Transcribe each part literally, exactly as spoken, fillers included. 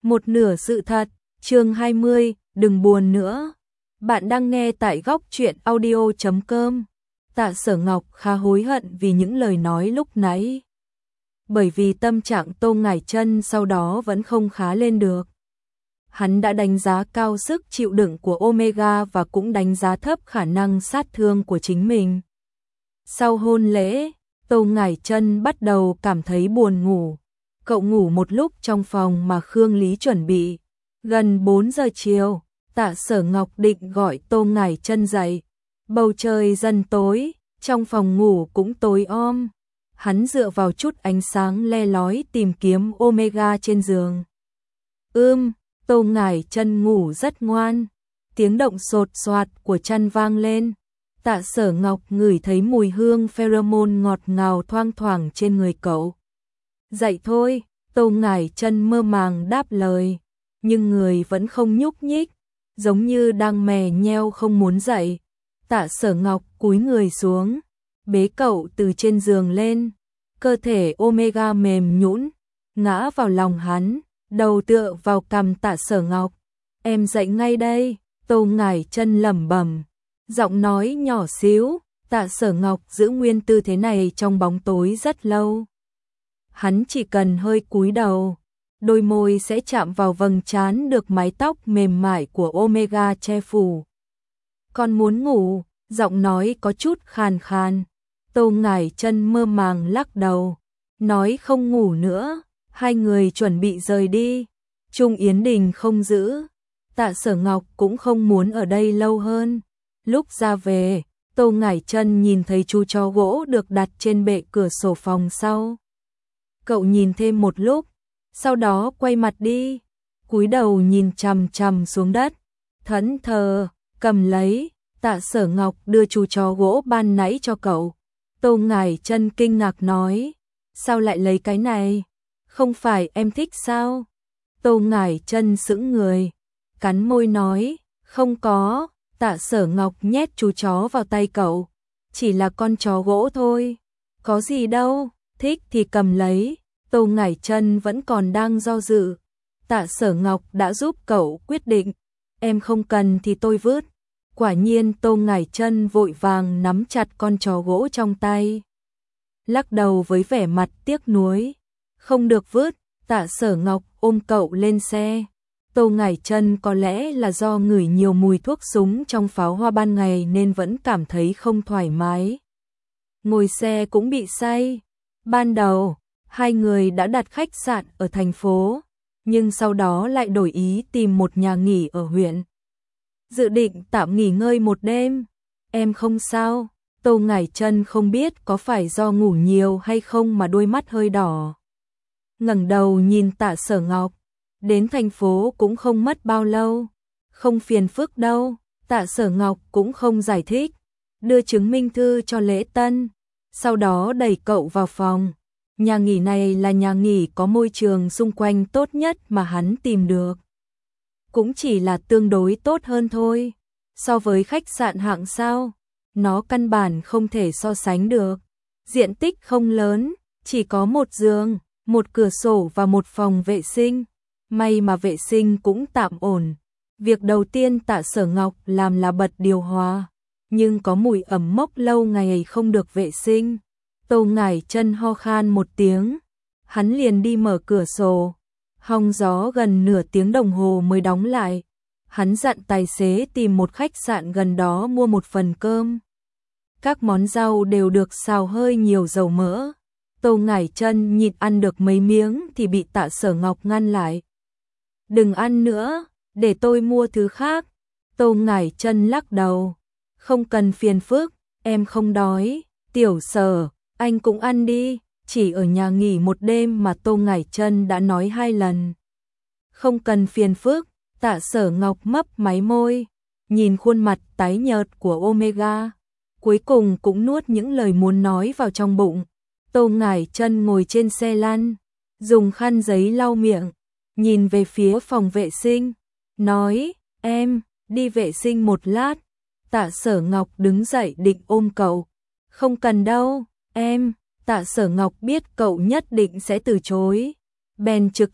Một nửa sự thật, chương hai mươi, đừng buồn nữa. Bạn đang nghe tại góc truyện audio chấm com. Tạ Sở Ngọc khá hối hận vì những lời nói lúc nãy. Bởi vì tâm trạng Tô Ngải Chân sau đó vẫn không khá lên được. Hắn đã đánh giá cao sức chịu đựng của Omega và cũng đánh giá thấp khả năng sát thương của chính mình. Sau hôn lễ, Tô Ngải Chân bắt đầu cảm thấy buồn ngủ. Cậu ngủ một lúc trong phòng mà Khương Lý chuẩn bị. Gần bốn giờ chiều, Tạ Sở Ngọc định gọi Tô Ngải Chân dậy. Bầu trời dần tối, trong phòng ngủ cũng tối om. Hắn dựa vào chút ánh sáng le lói tìm kiếm Omega trên giường. Ưm, Tô Ngải Chân ngủ rất ngoan. Tiếng động sột soạt của chăn vang lên. Tạ Sở Ngọc ngửi thấy mùi hương pheromone ngọt ngào thoang thoảng trên người cậu. Dậy thôi, Tô Ngải Chân mơ màng đáp lời, nhưng người vẫn không nhúc nhích, giống như đang mè nheo không muốn dậy. Tạ Sở Ngọc cúi người xuống, bế cậu từ trên giường lên, cơ thể Omega mềm nhũn, ngã vào lòng hắn, đầu tựa vào cằm Tạ Sở Ngọc. Em dậy ngay đây, Tô Ngải Chân lẩm bẩm, giọng nói nhỏ xíu. Tạ Sở Ngọc giữ nguyên tư thế này trong bóng tối rất lâu. Hắn chỉ cần hơi cúi đầu, đôi môi sẽ chạm vào vầng trán được mái tóc mềm mại của Omega che phủ. Con muốn ngủ, giọng nói có chút khàn khàn. Tô Ngải Chân mơ màng lắc đầu, nói không ngủ nữa. Hai người chuẩn bị rời đi. Trung Yến Đình không giữ, Tạ Sở Ngọc cũng không muốn ở đây lâu hơn. Lúc ra về, Tô Ngải Chân nhìn thấy chú chó gỗ được đặt trên bệ cửa sổ phòng sau. Cậu nhìn thêm một lúc, sau đó quay mặt đi, cúi đầu nhìn chằm chằm xuống đất, thẫn thờ, cầm lấy. Tạ Sở Ngọc đưa chú chó gỗ ban nãy cho cậu. Tô Ngải Chân kinh ngạc nói, sao lại lấy cái này? Không phải em thích sao? Tô Ngải Chân sững người, cắn môi nói, không có. Tạ Sở Ngọc nhét chú chó vào tay cậu, chỉ là con chó gỗ thôi, có gì đâu, thích thì cầm lấy. Tô Ngải Chân vẫn còn đang do dự. Tạ Sở Ngọc đã giúp cậu quyết định, em không cần thì tôi vứt. Quả nhiên Tô Ngải Chân vội vàng nắm chặt con chó gỗ trong tay, lắc đầu với vẻ mặt tiếc nuối, không được vứt. Tạ Sở Ngọc ôm cậu lên xe. Tô Ngải Chân có lẽ là do ngửi nhiều mùi thuốc súng trong pháo hoa ban ngày nên vẫn cảm thấy không thoải mái. Ngồi xe cũng bị say. Ban đầu, hai người đã đặt khách sạn ở thành phố, nhưng sau đó lại đổi ý tìm một nhà nghỉ ở huyện. Dự định tạm nghỉ ngơi một đêm. Em không sao? Tô Ngải Chân không biết có phải do ngủ nhiều hay không mà đôi mắt hơi đỏ. Ngẩng đầu nhìn Tạ Sở Ngọc. Đến thành phố cũng không mất bao lâu, không phiền phức đâu. Tạ Sở Ngọc cũng không giải thích, đưa chứng minh thư cho lễ tân, sau đó đẩy cậu vào phòng. Nhà nghỉ này là nhà nghỉ có môi trường xung quanh tốt nhất mà hắn tìm được. Cũng chỉ là tương đối tốt hơn thôi. So với khách sạn hạng sao, nó căn bản không thể so sánh được. Diện tích không lớn, chỉ có một giường, một cửa sổ và một phòng vệ sinh. May mà vệ sinh cũng tạm ổn. Việc đầu tiên Tạ Sở Ngọc làm là bật điều hòa, nhưng có mùi ẩm mốc lâu ngày không được vệ sinh. Tô Ngải Chân ho khan một tiếng, hắn liền đi mở cửa sổ. Hong gió gần nửa tiếng đồng hồ mới đóng lại. Hắn dặn tài xế tìm một khách sạn gần đó mua một phần cơm. Các món rau đều được xào hơi nhiều dầu mỡ. Tô Ngải Chân nhịn ăn được mấy miếng thì bị Tạ Sở Ngọc ngăn lại. Đừng ăn nữa, để tôi mua thứ khác. Tô Ngải Chân lắc đầu, không cần phiền phức, em không đói. Tiểu Sở, anh cũng ăn đi. Chỉ ở nhà nghỉ một đêm mà Tô Ngải Chân đã nói hai lần. Không cần phiền phức. Tạ Sở Ngọc mấp máy môi, nhìn khuôn mặt tái nhợt của Omega, cuối cùng cũng nuốt những lời muốn nói vào trong bụng. Tô Ngải Chân ngồi trên xe lăn, dùng khăn giấy lau miệng, nhìn về phía phòng vệ sinh, nói, em, đi vệ sinh một lát. Tạ Sở Ngọc đứng dậy định ôm cậu. Không cần đâu, em. Tạ Sở Ngọc biết cậu nhất định sẽ từ chối, bèn trực tiếp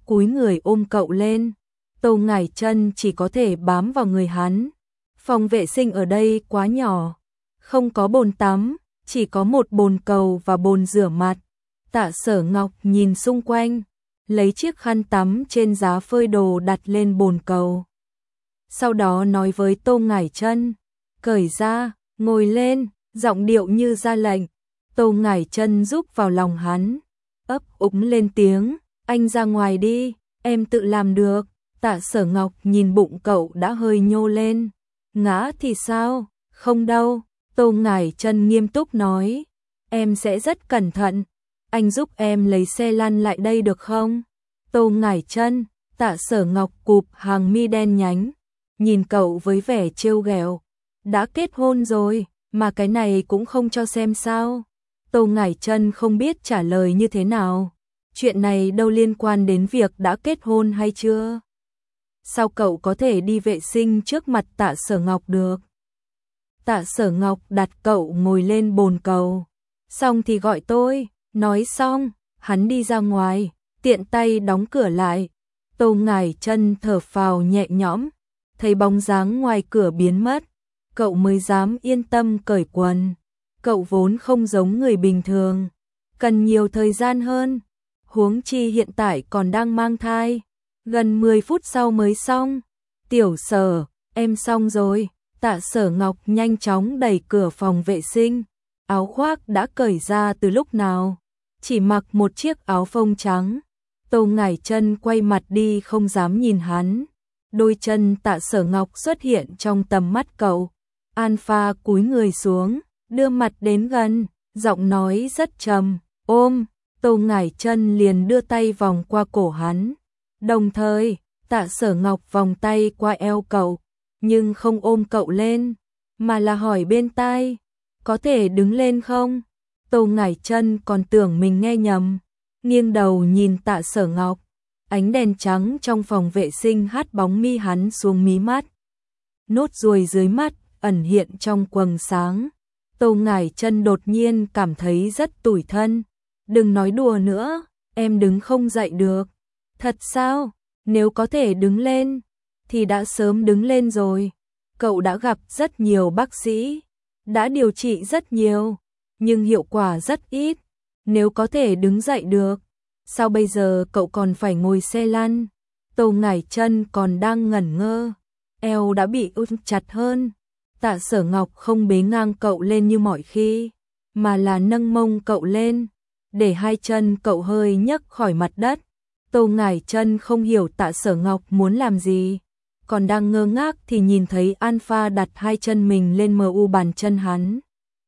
cúi người ôm cậu lên. Tô Ngải Chân chỉ có thể bám vào người hắn. Phòng vệ sinh ở đây quá nhỏ, không có bồn tắm, chỉ có một bồn cầu và bồn rửa mặt. Tạ Sở Ngọc nhìn xung quanh, lấy chiếc khăn tắm trên giá phơi đồ đặt lên bồn cầu. Sau đó nói với Tô Ngải Chân, cởi ra, ngồi lên, giọng điệu như ra lệnh. Tô Ngải Chân giúp vào lòng hắn, ấp úng lên tiếng, anh ra ngoài đi, em tự làm được. Tạ Sở Ngọc nhìn bụng cậu đã hơi nhô lên, ngã thì sao, không đâu. Tô Ngải Chân nghiêm túc nói, em sẽ rất cẩn thận, anh giúp em lấy xe lăn lại đây được không? Tô Ngải Chân, Tạ Sở Ngọc cụp hàng mi đen nhánh, nhìn cậu với vẻ trêu ghẹo, đã kết hôn rồi, mà cái này cũng không cho xem sao? Tô Ngải Chân không biết trả lời như thế nào, chuyện này đâu liên quan đến việc đã kết hôn hay chưa. Sao cậu có thể đi vệ sinh trước mặt Tạ Sở Ngọc được? Tạ Sở Ngọc đặt cậu ngồi lên bồn cầu, xong thì gọi tôi. Nói xong, hắn đi ra ngoài, tiện tay đóng cửa lại. Tô Ngải Chân thở phào nhẹ nhõm, thấy bóng dáng ngoài cửa biến mất, cậu mới dám yên tâm cởi quần. Cậu vốn không giống người bình thường, cần nhiều thời gian hơn, huống chi hiện tại còn đang mang thai, gần mười phút sau mới xong. Tiểu Sở, em xong rồi. Tạ Sở Ngọc nhanh chóng đẩy cửa phòng vệ sinh, áo khoác đã cởi ra từ lúc nào, chỉ mặc một chiếc áo phông trắng. Tô Ngải Chân quay mặt đi không dám nhìn hắn. Đôi chân Tạ Sở Ngọc xuất hiện trong tầm mắt cậu. Alpha cúi người xuống, đưa mặt đến gần, giọng nói rất trầm, ôm. Tô Ngải Chân liền đưa tay vòng qua cổ hắn. Đồng thời, Tạ Sở Ngọc vòng tay qua eo cậu, nhưng không ôm cậu lên, mà là hỏi bên tai, có thể đứng lên không? Tô Ngải Chân còn tưởng mình nghe nhầm, nghiêng đầu nhìn Tạ Sở Ngọc, ánh đèn trắng trong phòng vệ sinh hắt bóng mi hắn xuống mí mắt. Nốt ruồi dưới mắt ẩn hiện trong quầng sáng. Tô Ngải Chân đột nhiên cảm thấy rất tủi thân. Đừng nói đùa nữa, em đứng không dậy được. Thật sao? Nếu có thể đứng lên thì đã sớm đứng lên rồi. Cậu đã gặp rất nhiều bác sĩ, đã điều trị rất nhiều, nhưng hiệu quả rất ít. Nếu có thể đứng dậy được, sao bây giờ cậu còn phải ngồi xe lăn? Tô Ngải Chân còn đang ngẩn ngơ, eo đã bị út chặt hơn. Tạ Sở Ngọc không bế ngang cậu lên như mọi khi, mà là nâng mông cậu lên, để hai chân cậu hơi nhấc khỏi mặt đất. Tô Ngải Chân không hiểu Tạ Sở Ngọc muốn làm gì, còn đang ngơ ngác thì nhìn thấy Alpha đặt hai chân mình lên mờ u bàn chân hắn.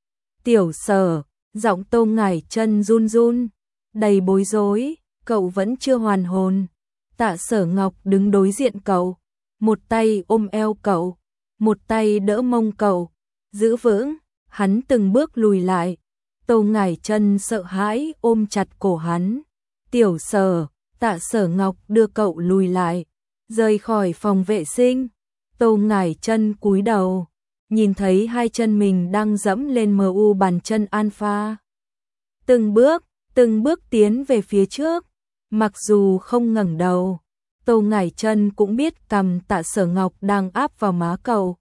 Tiểu Sở, giọng Tô Ngải Chân run run, đầy bối rối, cậu vẫn chưa hoàn hồn. Tạ Sở Ngọc đứng đối diện cậu, một tay ôm eo cậu, một tay đỡ mông cậu, giữ vững. Hắn từng bước lùi lại, Tô Ngải Chân sợ hãi ôm chặt cổ hắn. Tiểu Sở, Tạ Sở Ngọc đưa cậu lùi lại, rời khỏi phòng vệ sinh. Tô Ngải Chân cúi đầu, nhìn thấy hai chân mình đang dẫm lên mờ u bàn chân Alpha. Từng bước, từng bước tiến về phía trước, mặc dù không ngẩng đầu, Tô Ngải Chân cũng biết cằm Tạ Sở Ngọc đang áp vào má cậu.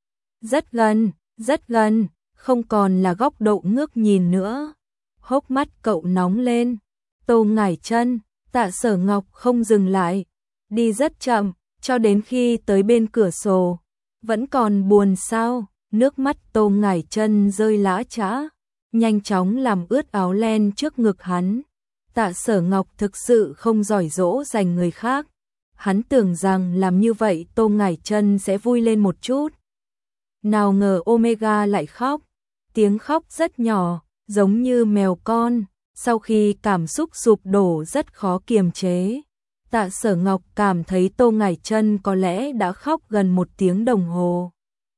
Rất gần, rất gần, không còn là góc độ ngước nhìn nữa. Hốc mắt cậu nóng lên. Tô Ngải Chân, Tạ Sở Ngọc không dừng lại, đi rất chậm, cho đến khi tới bên cửa sổ. Vẫn còn buồn sao? Nước mắt Tô Ngải Chân rơi lã chã, nhanh chóng làm ướt áo len trước ngực hắn. Tạ Sở Ngọc thực sự không giỏi dỗ dành người khác. Hắn tưởng rằng làm như vậy Tô Ngải Chân sẽ vui lên một chút. Nào ngờ Omega lại khóc, tiếng khóc rất nhỏ, giống như mèo con. Sau khi cảm xúc sụp đổ rất khó kiềm chế, Tạ Sở Ngọc cảm thấy Tô Ngải Chân có lẽ đã khóc gần một tiếng đồng hồ.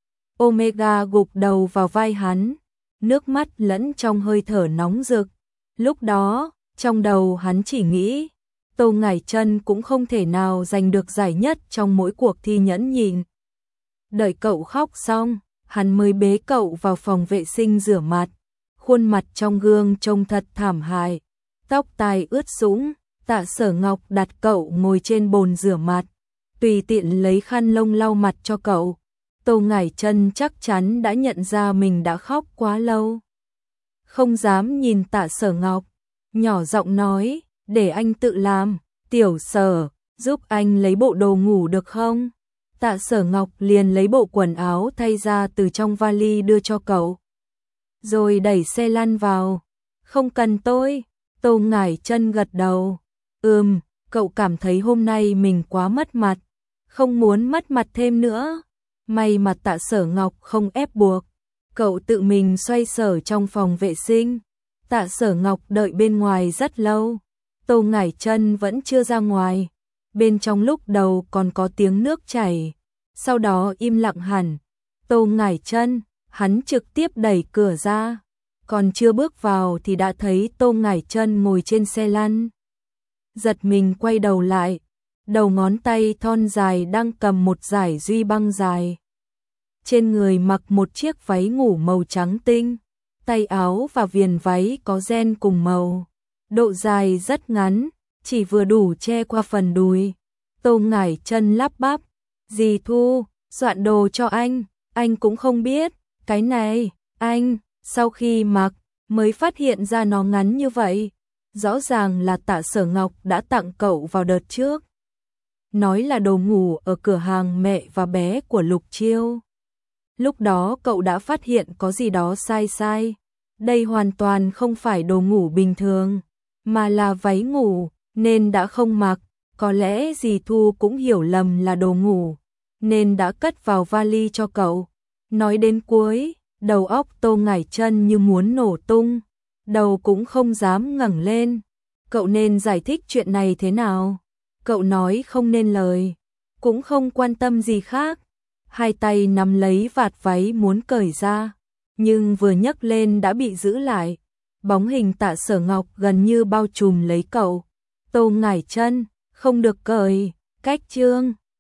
Omega gục đầu vào vai hắn, nước mắt lẫn trong hơi thở nóng rực. Lúc đó, trong đầu hắn chỉ nghĩ, Tô Ngải Chân cũng không thể nào giành được giải nhất trong mỗi cuộc thi nhẫn nhịn. Đợi cậu khóc xong, hắn mới bế cậu vào phòng vệ sinh rửa mặt. Khuôn mặt trong gương trông thật thảm hại, tóc tai ướt sũng, Tạ Sở Ngọc đặt cậu ngồi trên bồn rửa mặt, tùy tiện lấy khăn lông lau mặt cho cậu. Tô Ngải Chân chắc chắn đã nhận ra mình đã khóc quá lâu. Không dám nhìn Tạ Sở Ngọc, nhỏ giọng nói, để anh tự làm, Tiểu Sở, giúp anh lấy bộ đồ ngủ được không? Tạ Sở Ngọc liền lấy bộ quần áo thay ra từ trong vali đưa cho cậu. Rồi đẩy xe lăn vào. Không cần tôi. Tô Ngải Chân gật đầu. Ừm, cậu cảm thấy hôm nay mình quá mất mặt. Không muốn mất mặt thêm nữa. May mà Tạ Sở Ngọc không ép buộc. Cậu tự mình xoay sở trong phòng vệ sinh. Tạ Sở Ngọc đợi bên ngoài rất lâu. Tô Ngải Chân vẫn chưa ra ngoài. Bên trong lúc đầu còn có tiếng nước chảy, sau đó im lặng hẳn. Tô Ngải Chân, hắn trực tiếp đẩy cửa ra, còn chưa bước vào thì đã thấy Tô Ngải Chân ngồi trên xe lăn. Giật mình quay đầu lại, đầu ngón tay thon dài đang cầm một dải duy băng dài. Trên người mặc một chiếc váy ngủ màu trắng tinh, tay áo và viền váy có ren cùng màu. Độ dài rất ngắn, chỉ vừa đủ che qua phần đùi. Tô Ngải Chân lắp bắp, dì Thu, soạn đồ cho anh, anh cũng không biết, cái này, anh, sau khi mặc, mới phát hiện ra nó ngắn như vậy. Rõ ràng là Tạ Sở Ngọc đã tặng cậu vào đợt trước. Nói là đồ ngủ ở cửa hàng mẹ và bé của Lục Chiêu. Lúc đó cậu đã phát hiện có gì đó sai sai. Đây hoàn toàn không phải đồ ngủ bình thường, mà là váy ngủ, nên đã không mặc. Có lẽ dì Thu cũng hiểu lầm là đồ ngủ, nên đã cất vào vali cho cậu. Nói đến cuối, đầu óc Tô Ngải Chân như muốn nổ tung, đầu cũng không dám ngẩng lên. Cậu nên giải thích chuyện này thế nào? Cậu nói không nên lời, cũng không quan tâm gì khác. Hai tay nắm lấy vạt váy muốn cởi ra, nhưng vừa nhấc lên đã bị giữ lại. Bóng hình Tạ Sở Ngọc gần như bao trùm lấy cậu. Tô Ngải Chân, không được cởi, cách chương.